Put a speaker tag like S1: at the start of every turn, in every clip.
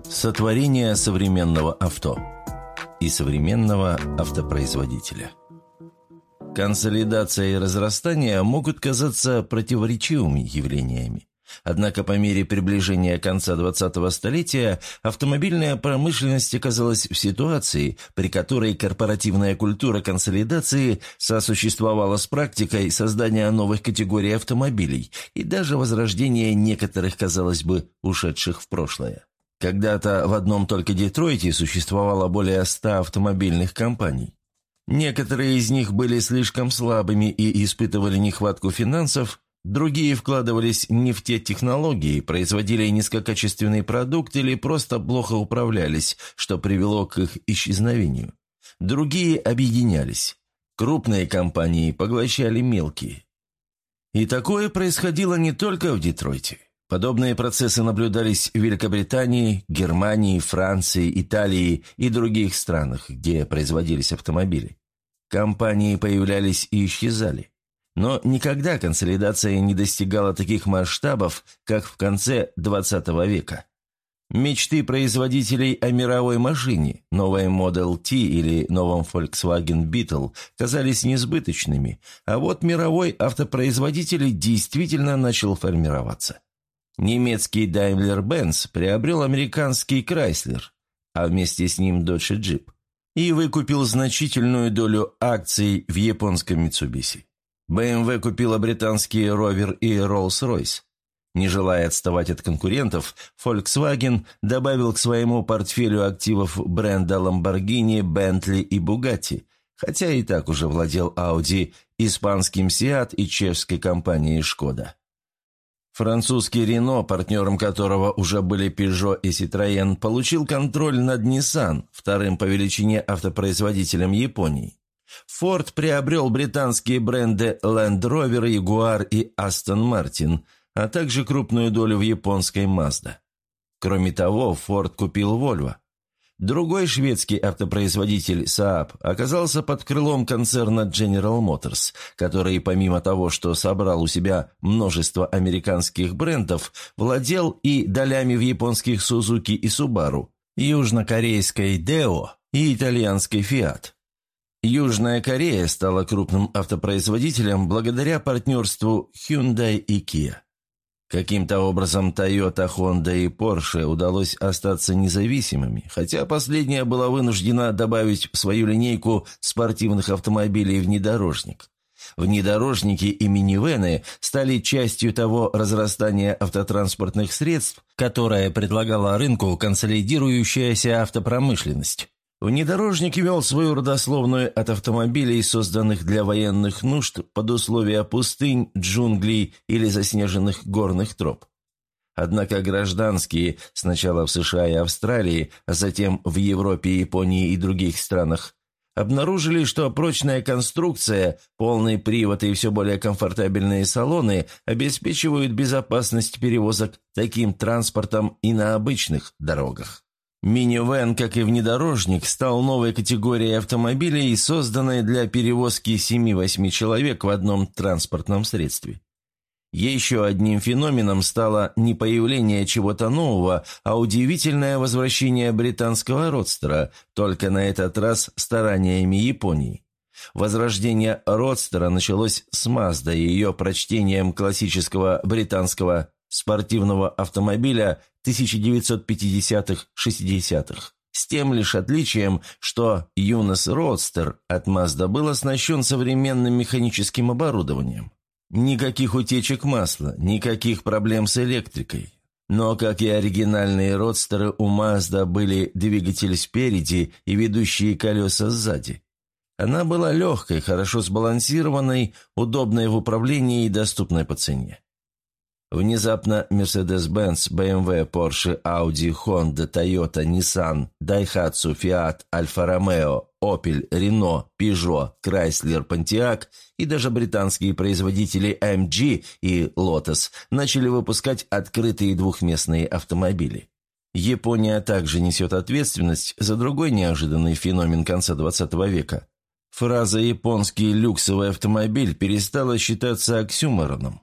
S1: Сотворение современного авто и современного автопроизводителя. Консолидация и разрастание могут казаться противоречивыми явлениями. Однако по мере приближения конца 20-го столетия автомобильная промышленность оказалась в ситуации, при которой корпоративная культура консолидации сосуществовала с практикой создания новых категорий автомобилей и даже возрождения некоторых, казалось бы, ушедших в прошлое. Когда-то в одном только Детройте существовало более 100 автомобильных компаний. Некоторые из них были слишком слабыми и испытывали нехватку финансов, другие вкладывались не в те технологии, производили низкокачественный продукт или просто плохо управлялись, что привело к их исчезновению. Другие объединялись. Крупные компании поглощали мелкие. И такое происходило не только в Детройте. Подобные процессы наблюдались в Великобритании, Германии, Франции, Италии и других странах, где производились автомобили. Компании появлялись и исчезали. Но никогда консолидация не достигала таких масштабов, как в конце XX века. Мечты производителей о мировой машине, новой Model T или новом Volkswagen Beetle, казались несбыточными, а вот мировой автопроизводитель действительно начал формироваться. Немецкий Daimler-Benz приобрел американский Chrysler, а вместе с ним Dodge Jeep, и выкупил значительную долю акций в японском Mitsubishi. BMW купила британские Rover и Rolls-Royce. Не желая отставать от конкурентов, Volkswagen добавил к своему портфелю активов бренда Lamborghini, Bentley и Bugatti, хотя и так уже владел Audi, испанским Seat и чешской компанией Skoda. Французский Renault, партнером которого уже были Peugeot и Citroën, получил контроль над Nissan, вторым по величине автопроизводителем Японии. Ford приобрел британские бренды Land Rover, Jaguar и Aston Martin, а также крупную долю в японской Mazda. Кроме того, Ford купил Volvo. Другой шведский автопроизводитель Saab оказался под крылом концерна General Motors, который, помимо того, что собрал у себя множество американских брендов, владел и долями в японских Suzuki и Subaru, южнокорейской Deo и итальянской Fiat. Южная Корея стала крупным автопроизводителем благодаря партнерству Hyundai и Kia. Каким-то образом Toyota, Honda и Porsche удалось остаться независимыми, хотя последняя была вынуждена добавить в свою линейку спортивных автомобилей внедорожник. Внедорожники и минивэны стали частью того разрастания автотранспортных средств, которое предлагала рынку консолидирующаяся автопромышленность. Внедорожник вел свою родословную от автомобилей, созданных для военных нужд под условия пустынь, джунглей или заснеженных горных троп. Однако гражданские, сначала в США и Австралии, а затем в Европе, Японии и других странах, обнаружили, что прочная конструкция, полный привод и все более комфортабельные салоны обеспечивают безопасность перевозок таким транспортом и на обычных дорогах. Минивэн, как и внедорожник, стал новой категорией автомобилей, созданной для перевозки 7-8 человек в одном транспортном средстве. Еще одним феноменом стало не появление чего-то нового, а удивительное возвращение британского родстера, только на этот раз стараниями Японии. Возрождение родстера началось с Mazda и ее прочтением классического британского спортивного автомобиля 1950-60-х, с тем лишь отличием, что Юнос Родстер от Mazda был оснащен современным механическим оборудованием. Никаких утечек масла, никаких проблем с электрикой. Но, как и оригинальные родстеры, у Mazda были двигатель спереди и ведущие колеса сзади. Она была легкой, хорошо сбалансированной, удобной в управлении и доступной по цене. Внезапно Mercedes-Benz, BMW, Porsche, Audi, Honda, Toyota, Nissan, Daihatsu, Fiat, Alfa Romeo, Opel, Renault, Peugeot, Chrysler, Pontiac и даже британские производители MG и Lotus начали выпускать открытые двухместные автомобили. Япония также несет ответственность за другой неожиданный феномен конца XX века. Фраза «японский люксовый автомобиль» перестала считаться оксюмороном.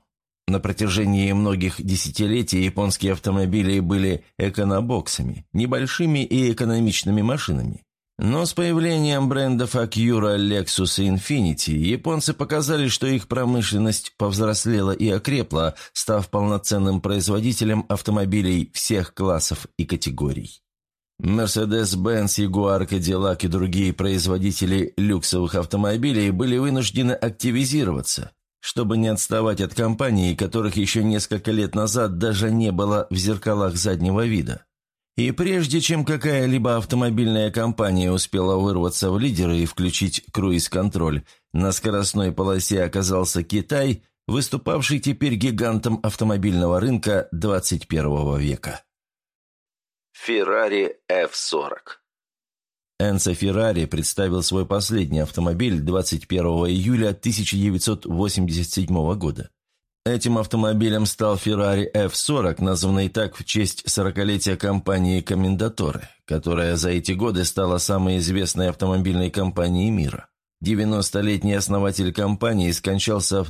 S1: На протяжении многих десятилетий японские автомобили были эконобоксами, небольшими и экономичными машинами. Но с появлением брендов Acura, Lexus и Infiniti японцы показали, что их промышленность повзрослела и окрепла, став полноценным производителем автомобилей всех классов и категорий. Mercedes-Benz, Jaguar, Cadillac и другие производители люксовых автомобилей были вынуждены активизироваться, чтобы не отставать от компаний, которых еще несколько лет назад даже не было в зеркалах заднего вида. И прежде чем какая-либо автомобильная компания успела вырваться в лидеры и включить круиз-контроль, на скоростной полосе оказался Китай, выступавший теперь гигантом автомобильного рынка 21 века. Ferrari F40. Энцо Феррари представил свой последний автомобиль 21 июля 1987 года. Этим автомобилем стал Ferrari F40, названный так в честь 40-летия компании Commendatore, которая за эти годы стала самой известной автомобильной компанией мира. 90-летний основатель компании скончался в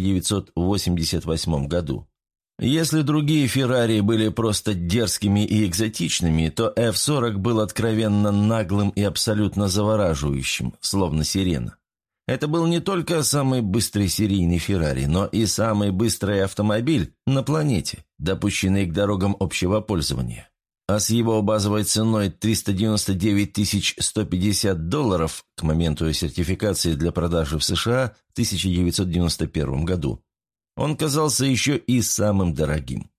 S1: 1988 году. Если другие Ferrari были просто дерзкими и экзотичными, то F40 был откровенно наглым и абсолютно завораживающим, словно сирена. Это был не только самый быстрый серийный Феррари, но и самый быстрый автомобиль на планете, допущенный к дорогам общего пользования. А с его базовой ценой $399 150 к моменту сертификации для продажи в США в 1991 году, он казался еще и самым дорогим.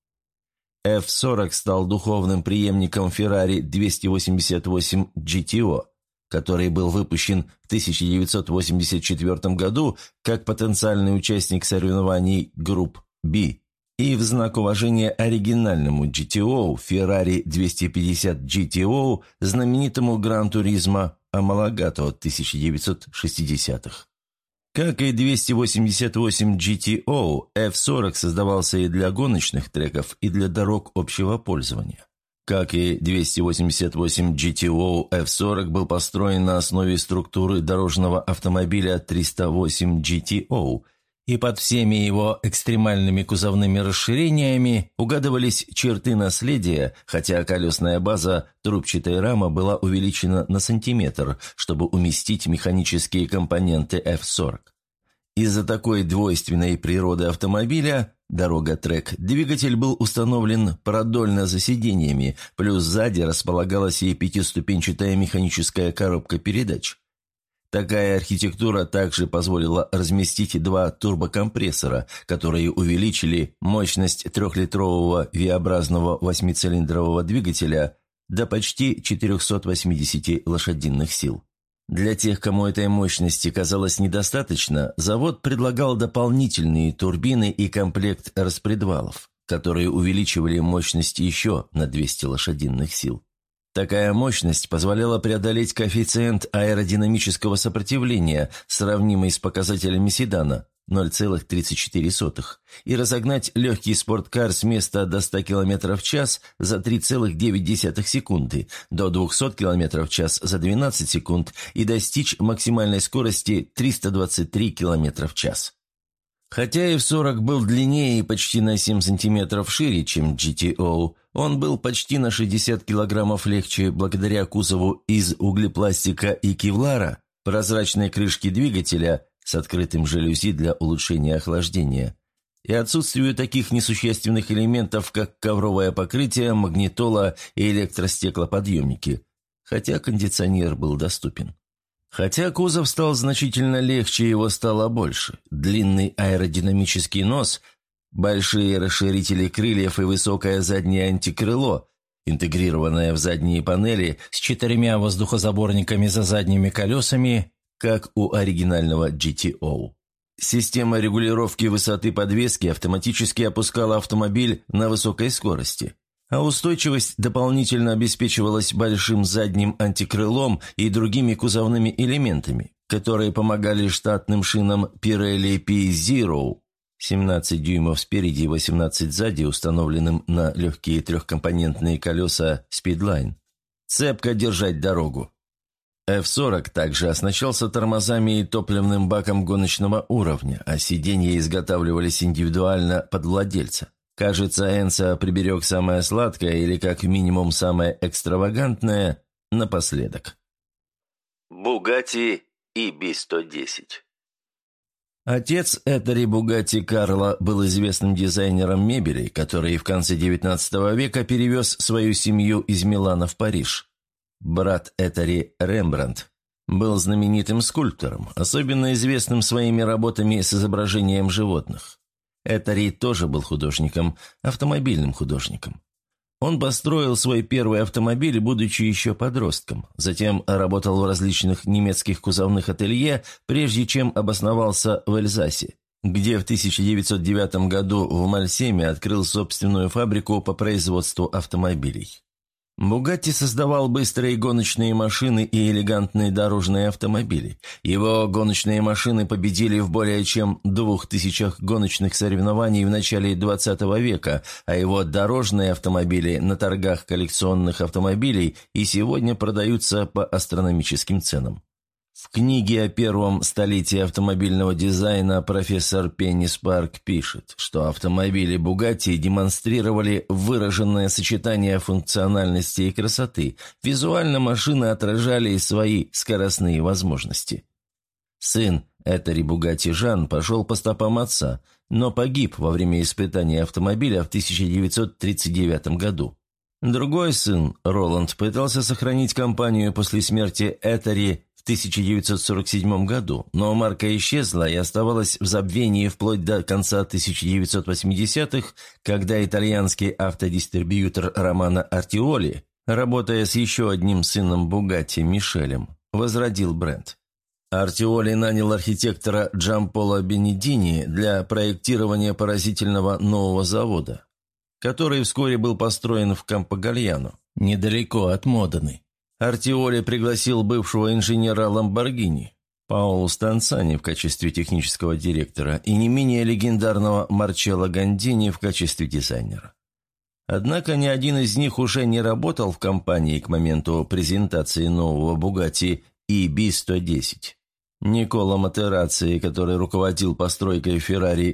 S1: F40 стал духовным преемником Ferrari 288 GTO, который был выпущен в 1984 году как потенциальный участник соревнований групп B, и в знак уважения оригинальному GTO Ferrari 250 GTO, знаменитому Гран-туризмо Omologato 1960-х. Как и 288 GTO, F40 создавался и для гоночных треков, и для дорог общего пользования. Как и 288 GTO, F40 был построен на основе структуры дорожного автомобиля 308 GTO, и под всеми его экстремальными кузовными расширениями угадывались черты наследия, хотя колесная база трубчатой рамы была увеличена на сантиметр, чтобы уместить механические компоненты F40. Из-за такой двойственной природы автомобиля «Дорога-трек» двигатель был установлен продольно за сиденьями, плюс сзади располагалась и пятиступенчатая механическая коробка передач. Такая архитектура также позволила разместить два турбокомпрессора, которые увеличили мощность 3-литрового V-образного 8-цилиндрового двигателя до почти 480 лошадиных сил. Для тех, кому этой мощности казалось недостаточно, завод предлагал дополнительные турбины и комплект распредвалов, которые увеличивали мощность еще на 200 лошадиных сил. Такая мощность позволяла преодолеть коэффициент аэродинамического сопротивления, сравнимый с показателями седана 0,34, и разогнать легкий спорткар с места до 100 км в час за 3,9 секунды, до 200 км в час за 12 секунд и достичь максимальной скорости 323 км в час. Хотя F40 был длиннее и почти на 7 см шире, чем GTO, он был почти на 60 кг легче благодаря кузову из углепластика и кевлара, прозрачной крышке двигателя с открытым жалюзи для улучшения охлаждения и отсутствию таких несущественных элементов, как ковровое покрытие, магнитола и электростеклоподъемники, хотя кондиционер был доступен. Хотя кузов стал значительно легче, его стало больше. Длинный аэродинамический нос, большие расширители крыльев и высокое заднее антикрыло, интегрированное в задние панели с 4 воздухозаборниками за задними колесами, как у оригинального GTO. Система регулировки высоты подвески автоматически опускала автомобиль на высокой скорости, а устойчивость дополнительно обеспечивалась большим задним антикрылом и другими кузовными элементами, которые помогали штатным шинам Pirelli P-Zero 17 дюймов спереди и 18 сзади, установленным на легкие трехкомпонентные колеса Speedline, цепко держать дорогу. F-40 также оснащался тормозами и топливным баком гоночного уровня, а сиденья изготавливались индивидуально под владельца. Кажется, Энцо приберег самое сладкое или как минимум самое экстравагантное напоследок. Bugatti EB110. Отец Этери Бугатти Карло был известным дизайнером мебели, который в конце XIX века перевез свою семью из Милана в Париж. Брат Этери, Рембрандт, был знаменитым скульптором, особенно известным своими работами с изображением животных. Этери тоже был художником, автомобильным художником. Он построил свой первый автомобиль, будучи еще подростком, затем работал в различных немецких кузовных ателье, прежде чем обосновался в Эльзасе, где в 1909 году в Мальсеме открыл собственную фабрику по производству автомобилей. Бугатти создавал быстрые гоночные машины и элегантные дорожные автомобили. Его гоночные машины победили в более чем 2000 гоночных соревнований в начале XX века, а его дорожные автомобили на торгах коллекционных автомобилей и сегодня продаются по астрономическим ценам. В книге о первом столетии автомобильного дизайна профессор Пенни Спарк пишет, что автомобили Bugatti демонстрировали выраженное сочетание функциональности и красоты. Визуально машины отражали свои скоростные возможности. Сын Этери Бугатти Жан пошел по стопам отца, но погиб во время испытания автомобиля в 1939 году. Другой сын, Роланд, пытался сохранить компанию после смерти Этери в 1947 году, но марка исчезла и оставалась в забвении вплоть до конца 1980-х, когда итальянский автодистрибьютор Романо Артиоли, работая с еще одним сыном Бугатти, Мишелем, возродил бренд. Артиоли нанял архитектора Джамполо Бенедини для проектирования поразительного нового завода, который вскоре был построен в Кампогальяно, недалеко от Модены. Артиоли пригласил бывшего инженера Ламборгини, Паоло Станцани в качестве технического директора и не менее легендарного Марчелло Гандини в качестве дизайнера. Однако ни один из них уже не работал в компании к моменту презентации нового Bugatti EB110. Николо Матерацци, который руководил постройкой Ferrari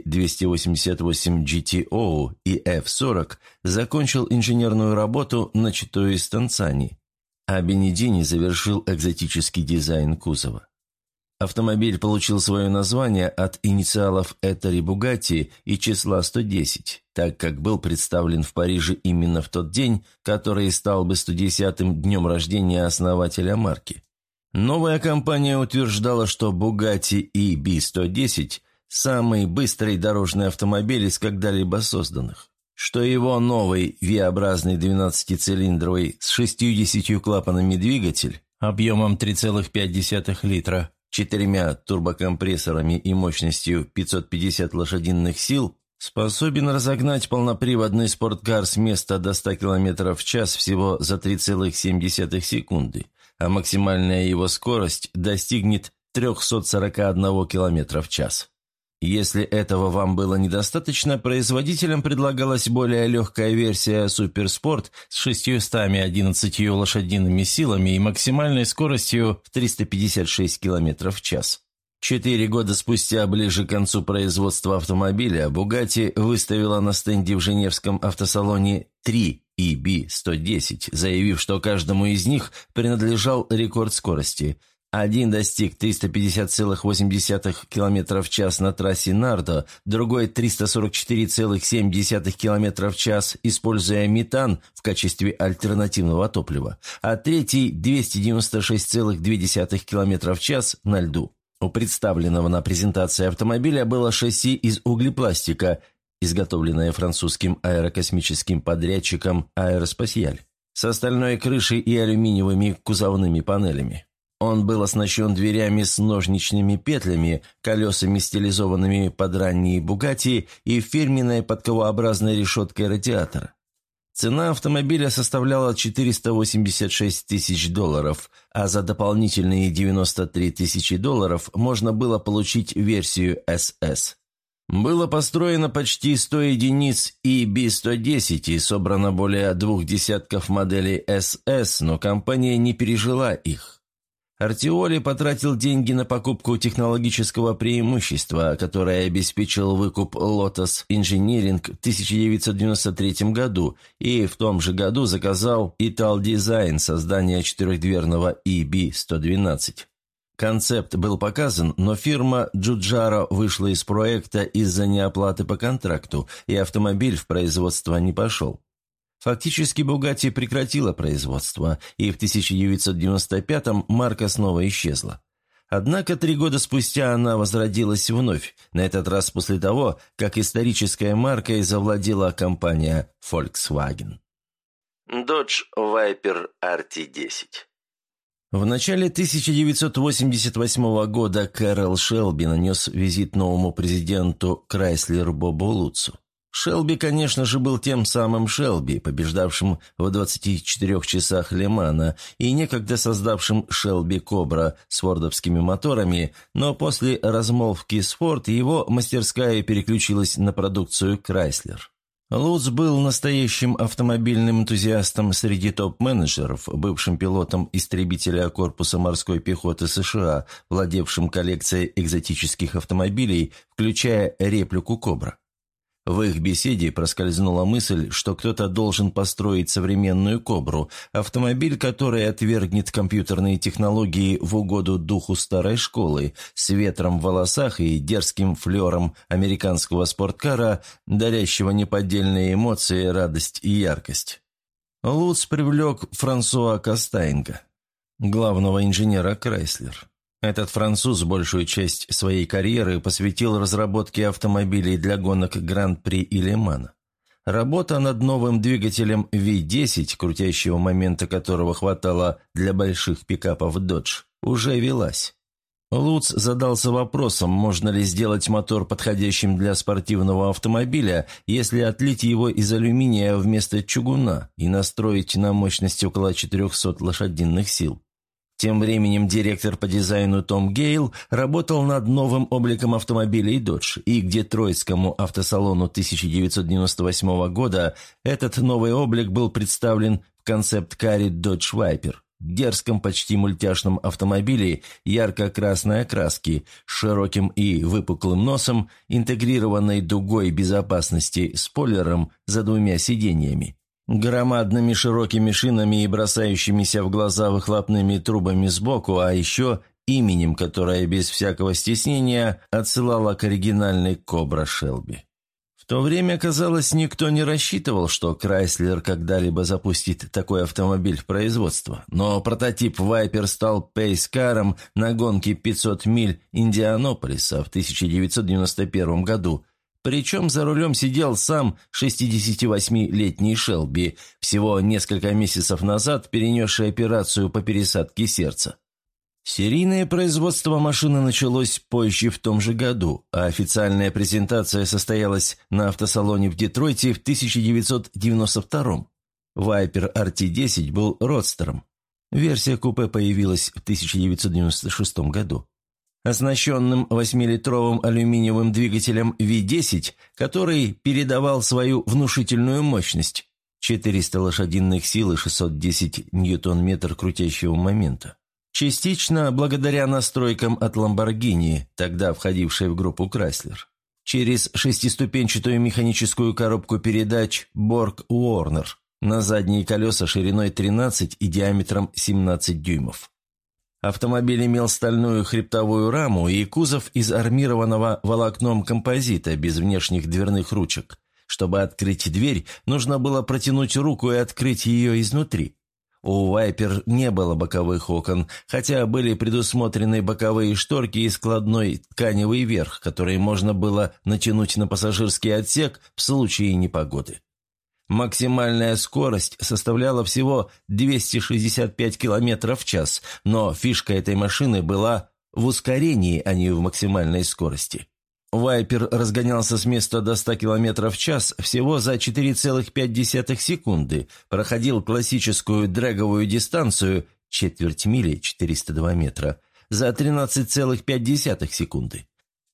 S1: 288 GTO и F40, закончил инженерную работу, начатую Станцани, а Бенедини завершил экзотический дизайн кузова. Автомобиль получил свое название от инициалов Этери Бугатти и числа 110, так как был представлен в Париже именно в тот день, который стал бы 110-м днем рождения основателя марки. Новая компания утверждала, что Bugatti EB110 – самый быстрый дорожный автомобиль из когда-либо созданных, что его новый V-образный 12-цилиндровый с 60 клапанами двигатель объемом 3,5 литра, 4 турбокомпрессорами и мощностью 550 лошадиных сил способен разогнать полноприводный спорткар с места до 100 км в час всего за 3,7 секунды, а максимальная его скорость достигнет 341 км в час. Если этого вам было недостаточно, производителям предлагалась более легкая версия «Суперспорт» с 611 лошадиными силами и максимальной скоростью в 356 км в час. 4 года спустя, ближе к концу производства автомобиля, Bugatti выставила на стенде в Женевском автосалоне 3 EB110, заявив, что каждому из них принадлежал рекорд скорости. Один достиг 350,8 км в час на трассе Нардо, другой 344,7 км в час, используя метан в качестве альтернативного топлива, а третий 296,2 км в час на льду. У представленного на презентации автомобиля было шасси из углепластика, изготовленное французским аэрокосмическим подрядчиком «Аэроспасиаль», с остальной крышей и алюминиевыми кузовными панелями. Он был оснащен дверями с ножничными петлями, колесами, стилизованными под ранние «Бугатти» и фирменной подковообразной решеткой радиатора. Цена автомобиля составляла $486 тысяч, а за дополнительные $93 тысячи можно было получить версию SS. Было построено почти 100 единиц EB110 и собрано более 2 десятков моделей SS, но компания не пережила их. Артиоли потратил деньги на покупку технологического преимущества, которое обеспечил выкуп Lotus Engineering в 1993 году, и в том же году заказал Ital Design создание четырехдверного EB-112. Концепт был показан, но фирма Giugiaro вышла из проекта из-за неоплаты по контракту, и автомобиль в производство не пошел. Фактически Bugatti прекратила производство, и в 1995-м марка снова исчезла. Однако 3 года спустя она возродилась вновь, на этот раз после того, как исторической маркой завладела компания Volkswagen. Dodge Viper RT10. В начале 1988 года Кэрол Шелби нанес визит новому президенту Chrysler Бобу Лутцу. Шелби, конечно же, был тем самым Шелби, побеждавшим в 24 часах Ле-Мана и некогда создавшим Шелби Кобра с фордовскими моторами, но после размолвки с Форд его мастерская переключилась на продукцию Chrysler. Лутц был настоящим автомобильным энтузиастом среди топ-менеджеров, бывшим пилотом истребителя корпуса морской пехоты США, владевшим коллекцией экзотических автомобилей, включая реплику «Кобра». В их беседе проскользнула мысль, что кто-то должен построить современную «Кобру», автомобиль, который отвергнет компьютерные технологии в угоду духу старой школы, с ветром в волосах и дерзким флером американского спорткара, дарящего неподдельные эмоции, радость и яркость. Лутц привлек Франсуа Кастайнга, главного инженера Chrysler. Этот француз большую часть своей карьеры посвятил разработке автомобилей для гонок Гран-при и Ле-Мана. Работа над новым двигателем V10, крутящего момента которого хватало для больших пикапов Dodge, уже велась. Лутц задался вопросом, можно ли сделать мотор подходящим для спортивного автомобиля, если отлить его из алюминия вместо чугуна и настроить на мощность около 400 лошадиных сил. Тем временем директор по дизайну Том Гейл работал над новым обликом автомобилей Dodge, и к детройтскому автосалону 1998 года этот новый облик был представлен в концепт-каре Dodge Viper, дерзком почти мультяшном автомобиле ярко-красной окраски, с широким и выпуклым носом, интегрированной дугой безопасности, спойлером за 2 сиденьями, громадными широкими шинами и бросающимися в глаза выхлопными трубами сбоку, а еще именем, которое без всякого стеснения отсылало к оригинальной «Кобра» Шелби. В то время, казалось, никто не рассчитывал, что Chrysler когда-либо запустит такой автомобиль в производство, но прототип Viper стал пейс-каром на гонке 500 миль Индианаполиса в 1991 году, причем за рулем сидел сам 68-летний Шелби, всего несколько месяцев назад перенесший операцию по пересадке сердца. Серийное производство машины началось позже в том же году, а официальная презентация состоялась на автосалоне в Детройте в 1992. Viper RT10 был родстером. Версия купе появилась в 1996 году. Оснащенным 8-литровым алюминиевым двигателем V10, который передавал свою внушительную мощность – 400 лошадиных сил и 610 ньютон-метр крутящего момента. Частично благодаря настройкам от Lamborghini, тогда входившей в группу Chrysler. Через 6-ступенчатую механическую коробку передач Borg Warner на задние колеса шириной 13 и диаметром 17 дюймов. Автомобиль имел стальную хребтовую раму и кузов из армированного волокном композита без внешних дверных ручек. Чтобы открыть дверь, нужно было протянуть руку и открыть ее изнутри. У Viper не было боковых окон, хотя были предусмотрены боковые шторки и складной тканевый верх, который можно было натянуть на пассажирский отсек в случае непогоды. Максимальная скорость составляла всего 265 км в час, но фишка этой машины была в ускорении, а не в максимальной скорости. Viper разгонялся с места до 100 км в час всего за 4,5 секунды, проходил классическую дрэговую дистанцию четверть мили 402 метра за 13,5 секунды.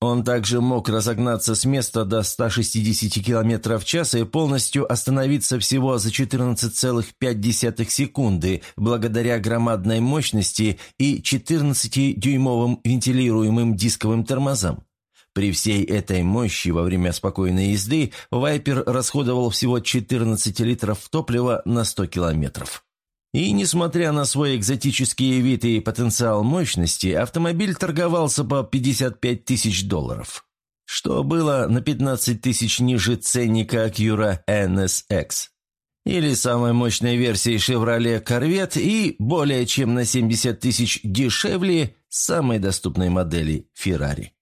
S1: Он также мог разогнаться с места до 160 км в час и полностью остановиться всего за 14,5 секунды благодаря громадной мощности и 14-дюймовым вентилируемым дисковым тормозам. При всей этой мощи во время спокойной езды Вайпер расходовал всего 14 литров топлива на 100 километров. И, несмотря на свой экзотический вид и потенциал мощности, автомобиль торговался по $55 000, что было на 15 тысяч ниже ценника Acura NSX, или самой мощной версии Chevrolet Corvette, и более чем на 70 тысяч дешевле самой доступной модели Ferrari.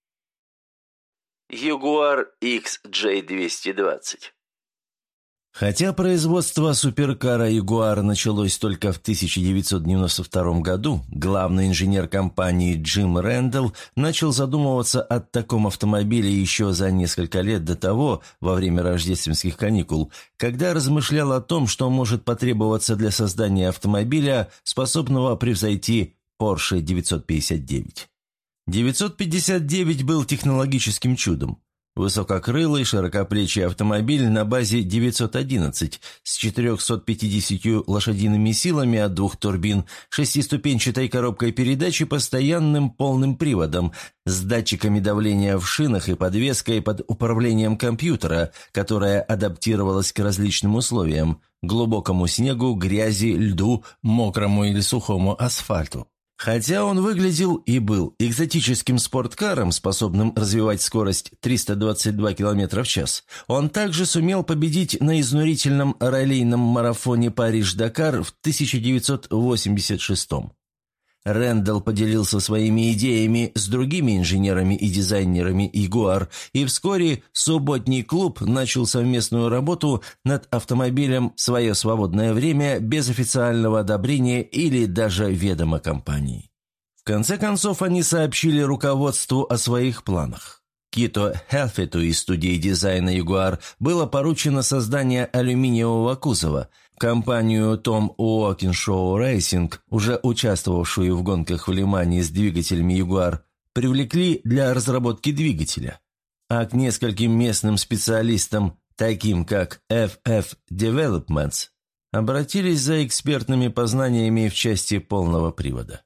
S1: Jaguar XJ220. Хотя производство суперкара Jaguar началось только в 1992 году, главный инженер компании Джим Рэндалл начал задумываться о таком автомобиле еще за несколько лет до того, во время рождественских каникул, когда размышлял о том, что может потребоваться для создания автомобиля, способного превзойти Porsche 959. 959 был технологическим чудом. Высококрылый, широкоплечий автомобиль на базе 911 с 450 лошадиными силами от 2 турбин, шестиступенчатой коробкой передач и постоянным полным приводом, с датчиками давления в шинах и подвеской под управлением компьютера, которая адаптировалась к различным условиям – глубокому снегу, грязи, льду, мокрому или сухому асфальту. Хотя он выглядел и был экзотическим спорткаром, способным развивать скорость 322 км в час, он также сумел победить на изнурительном раллийном марафоне Париж-Дакар в 1986. Рэндалл поделился своими идеями с другими инженерами и дизайнерами Jaguar, и вскоре субботний клуб начал совместную работу над автомобилем в свое свободное время без официального одобрения или даже ведома компании. В конце концов, они сообщили руководству о своих планах. Кито Хелфету из студии дизайна Jaguar было поручено создание алюминиевого кузова. Компанию Tom Walkinshaw Racing, уже участвовавшую в гонках в Лимане с двигателями Jaguar, привлекли для разработки двигателя. А к нескольким местным специалистам, таким как FF Developments, обратились за экспертными познаниями в части полного привода.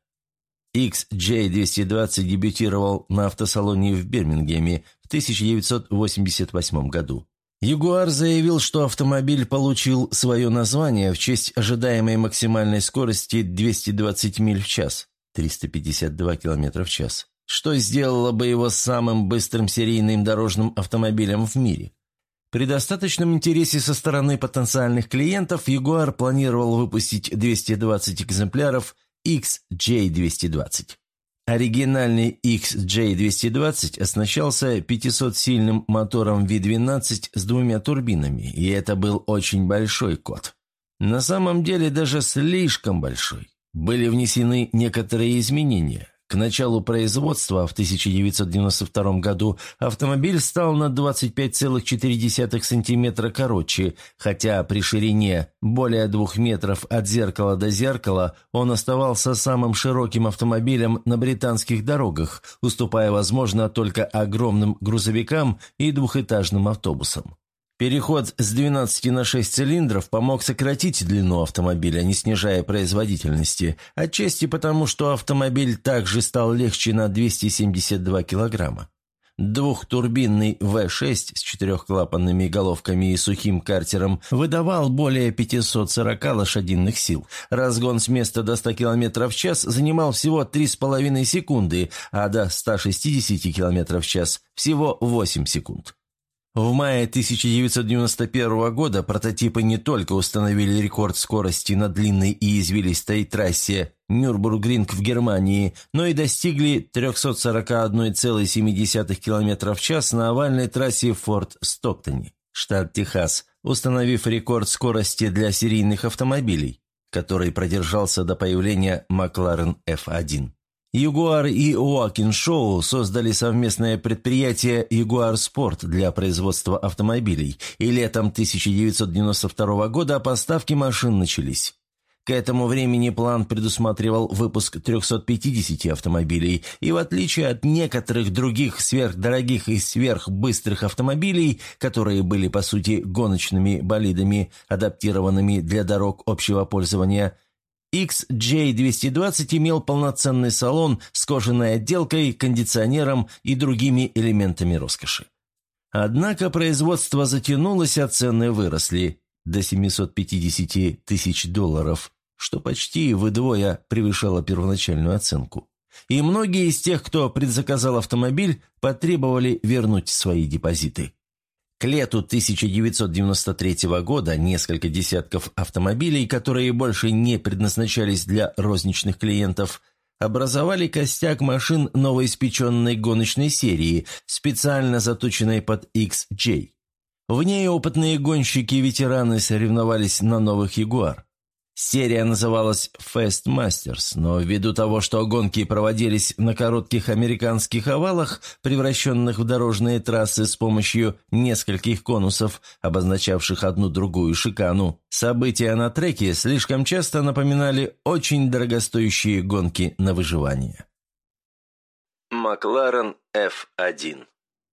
S1: XJ220 дебютировал на автосалоне в Бирмингеме в 1988 году. Jaguar заявил, что автомобиль получил свое название в честь ожидаемой максимальной скорости 220 миль в час, 352 км в час, что сделало бы его самым быстрым серийным дорожным автомобилем в мире. При достаточном интересе со стороны потенциальных клиентов Jaguar планировал выпустить 220 экземпляров XJ220. Оригинальный XJ220 оснащался 500-сильным мотором V12 с 2 турбинами, и это был очень большой код. На самом деле даже слишком большой. Были внесены некоторые изменения. К началу производства в 1992 году автомобиль стал на 25,4 см короче, хотя при ширине более 2 метров от зеркала до зеркала он оставался самым широким автомобилем на британских дорогах, уступая, возможно, только огромным грузовикам и двухэтажным автобусам. Переход с 12 на 6 цилиндров помог сократить длину автомобиля, не снижая производительности, отчасти потому, что автомобиль также стал легче на 272 килограмма. Двухтурбинный V6 с 4-клапанными головками и сухим картером выдавал более 540 лошадиных сил. Разгон с места до 100 км в час занимал всего 3,5 секунды, а до 160 км в час всего 8 секунд. В мае 1991 года прототипы не только установили рекорд скорости на длинной и извилистой трассе Нюрбургринг в Германии, но и достигли 341,7 км в час на овальной трассе в Форт-Стоктоне, штат Техас, установив рекорд скорости для серийных автомобилей, который продержался до появления McLaren F1. Jaguar и Walkinshaw создали совместное предприятие Jaguar Sport для производства автомобилей, и летом 1992 года поставки машин начались. К этому времени план предусматривал выпуск 350 автомобилей, и в отличие от некоторых других сверхдорогих и сверхбыстрых автомобилей, которые были по сути гоночными болидами, адаптированными для дорог общего пользования, XJ220 имел полноценный салон с кожаной отделкой, кондиционером и другими элементами роскоши. Однако производство затянулось, а цены выросли до $750 тысяч, что почти вдвое превышало первоначальную оценку. И многие из тех, кто предзаказал автомобиль, потребовали вернуть свои депозиты. К лету 1993 года несколько десятков автомобилей, которые больше не предназначались для розничных клиентов, образовали костяк машин новоиспеченной гоночной серии, специально заточенной под XJ. В ней опытные гонщики и ветераны соревновались на новых Ягуар. Серия называлась Fast Masters, но ввиду того, что гонки проводились на коротких американских овалах, превращенных в дорожные трассы с помощью нескольких конусов, обозначавших одну другую шикану, события на треке слишком часто напоминали очень дорогостоящие гонки на выживание. Макларен F1.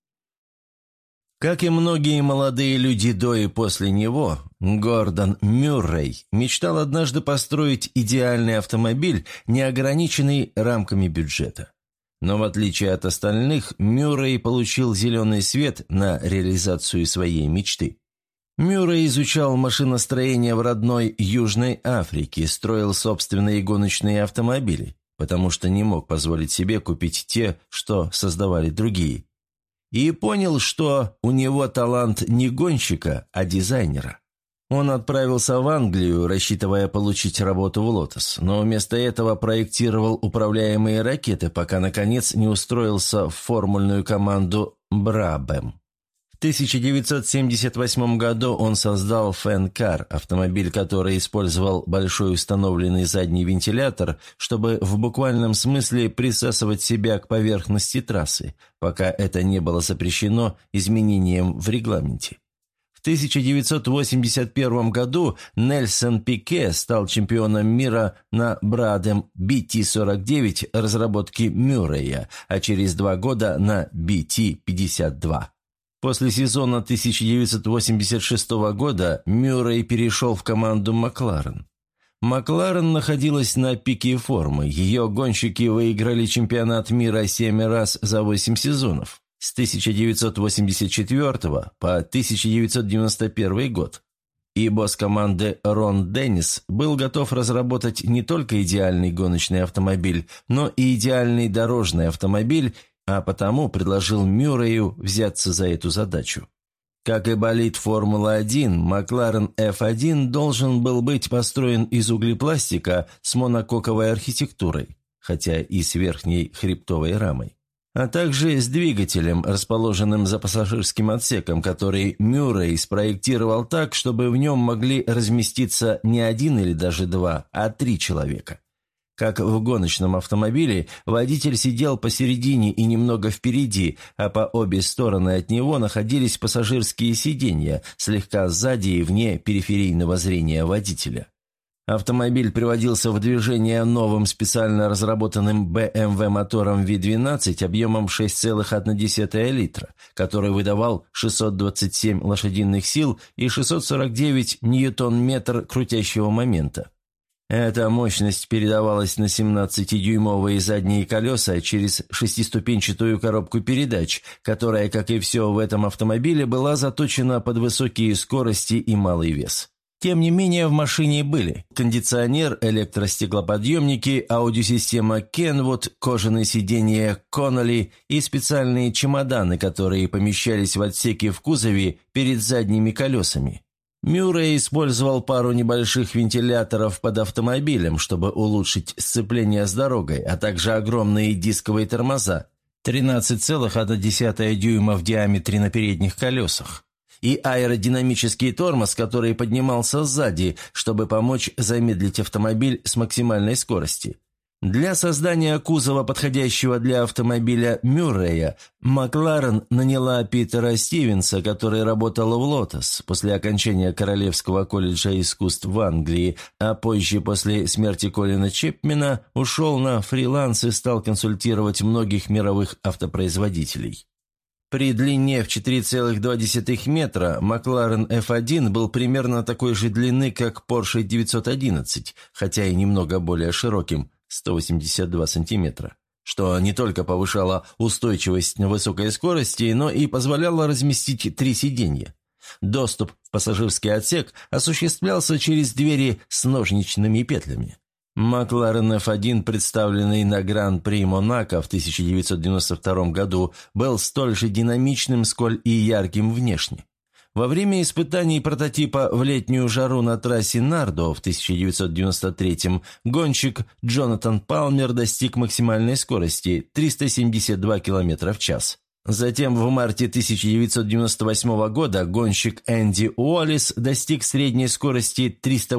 S1: Как и многие молодые люди до и после него, Гордон Мюррей мечтал однажды построить идеальный автомобиль, не ограниченный рамками бюджета. Но в отличие от остальных, Мюррей получил зеленый свет на реализацию своей мечты. Мюррей изучал машиностроение в родной Южной Африке, строил собственные гоночные автомобили, потому что не мог позволить себе купить те, что создавали другие. И понял, что у него талант не гонщика, а дизайнера. Он отправился в Англию, рассчитывая получить работу в «Лотос», но вместо этого проектировал управляемые ракеты, пока, наконец, не устроился в формульную команду «Брабэм». В 1978 году он создал Фэн-Кар, автомобиль, который использовал большой установленный задний вентилятор, чтобы в буквальном смысле присасывать себя к поверхности трассы, пока это не было запрещено изменением в регламенте. В 1981 году Нельсон Пике стал чемпионом мира на Брадем BT-49 разработки Мюррея, а через 2 года на BT-52. После сезона 1986 года Мюррей перешел в команду Макларен. Макларен находилась на пике формы, ее гонщики выиграли чемпионат мира 7 раз за 8 сезонов, с 1984 по 1991 год. И босс команды Рон Деннис был готов разработать не только идеальный гоночный автомобиль, но и идеальный дорожный автомобиль, а потому предложил Мюррею взяться за эту задачу. Как и болид Формулы-1, Макларен F1 должен был быть построен из углепластика с монококовой архитектурой, хотя и с верхней хребтовой рамой, а также с двигателем, расположенным за пассажирским отсеком, который Мюррей спроектировал так, чтобы в нем могли разместиться не 1 или даже 2, а 3 человека. Как в гоночном автомобиле, водитель сидел посередине и немного впереди, а по обе стороны от него находились пассажирские сиденья, слегка сзади и вне периферийного зрения водителя. Автомобиль приводился в движение новым специально разработанным BMW мотором V12 объемом 6,1 литра, который выдавал 627 лошадиных сил и 649 ньютон-метр крутящего момента. Эта мощность передавалась на 17-дюймовые задние колеса через 6-ступенчатую коробку передач, которая, как и все в этом автомобиле, была заточена под высокие скорости и малый вес. Тем не менее, в машине были кондиционер, электростеклоподъемники, аудиосистема Kenwood, кожаные сиденья Connolly и специальные чемоданы, которые помещались в отсеке в кузове перед задними колесами. Мюррей использовал пару небольших вентиляторов под автомобилем, чтобы улучшить сцепление с дорогой, а также огромные дисковые тормоза 13,1 дюйма в диаметре на передних колесах и аэродинамический тормоз, который поднимался сзади, чтобы помочь замедлить автомобиль с максимальной скорости. Для создания кузова, подходящего для автомобиля Мюррея, Макларен наняла Питера Стивенса, который работал в «Лотос» после окончания Королевского колледжа искусств в Англии, а позже, после смерти Колина Чепмена, ушел на фриланс и стал консультировать многих мировых автопроизводителей. При длине в 4,2 метра Макларен F1 был примерно такой же длины, как Porsche 911, хотя и немного более широким – 182 сантиметра, что не только повышало устойчивость на высокой скорости, но и позволяло разместить 3 сиденья. Доступ в пассажирский отсек осуществлялся через двери с ножничными петлями. Макларен F1, представленный на Гран-при Монако в 1992 году, был столь же динамичным, сколь и ярким внешне. Во время испытаний прототипа в летнюю жару на трассе Нардо в 1993-м гонщик Джонатан Палмер достиг максимальной скорости – 372 км в час. Затем в марте 1998 года гонщик Энди Уоллис достиг средней скорости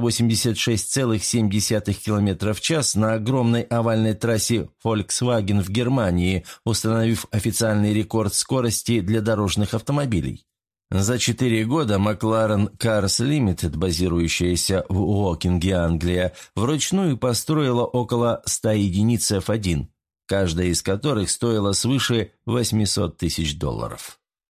S1: 386,7 км в час на огромной овальной трассе Volkswagen в Германии, установив официальный рекорд скорости для дорожных автомобилей. За 4 года Макларен Cars Limited, базирующаяся в Уокинге, Англия, вручную построила около 100 единиц F1, каждая из которых стоила свыше $800 000.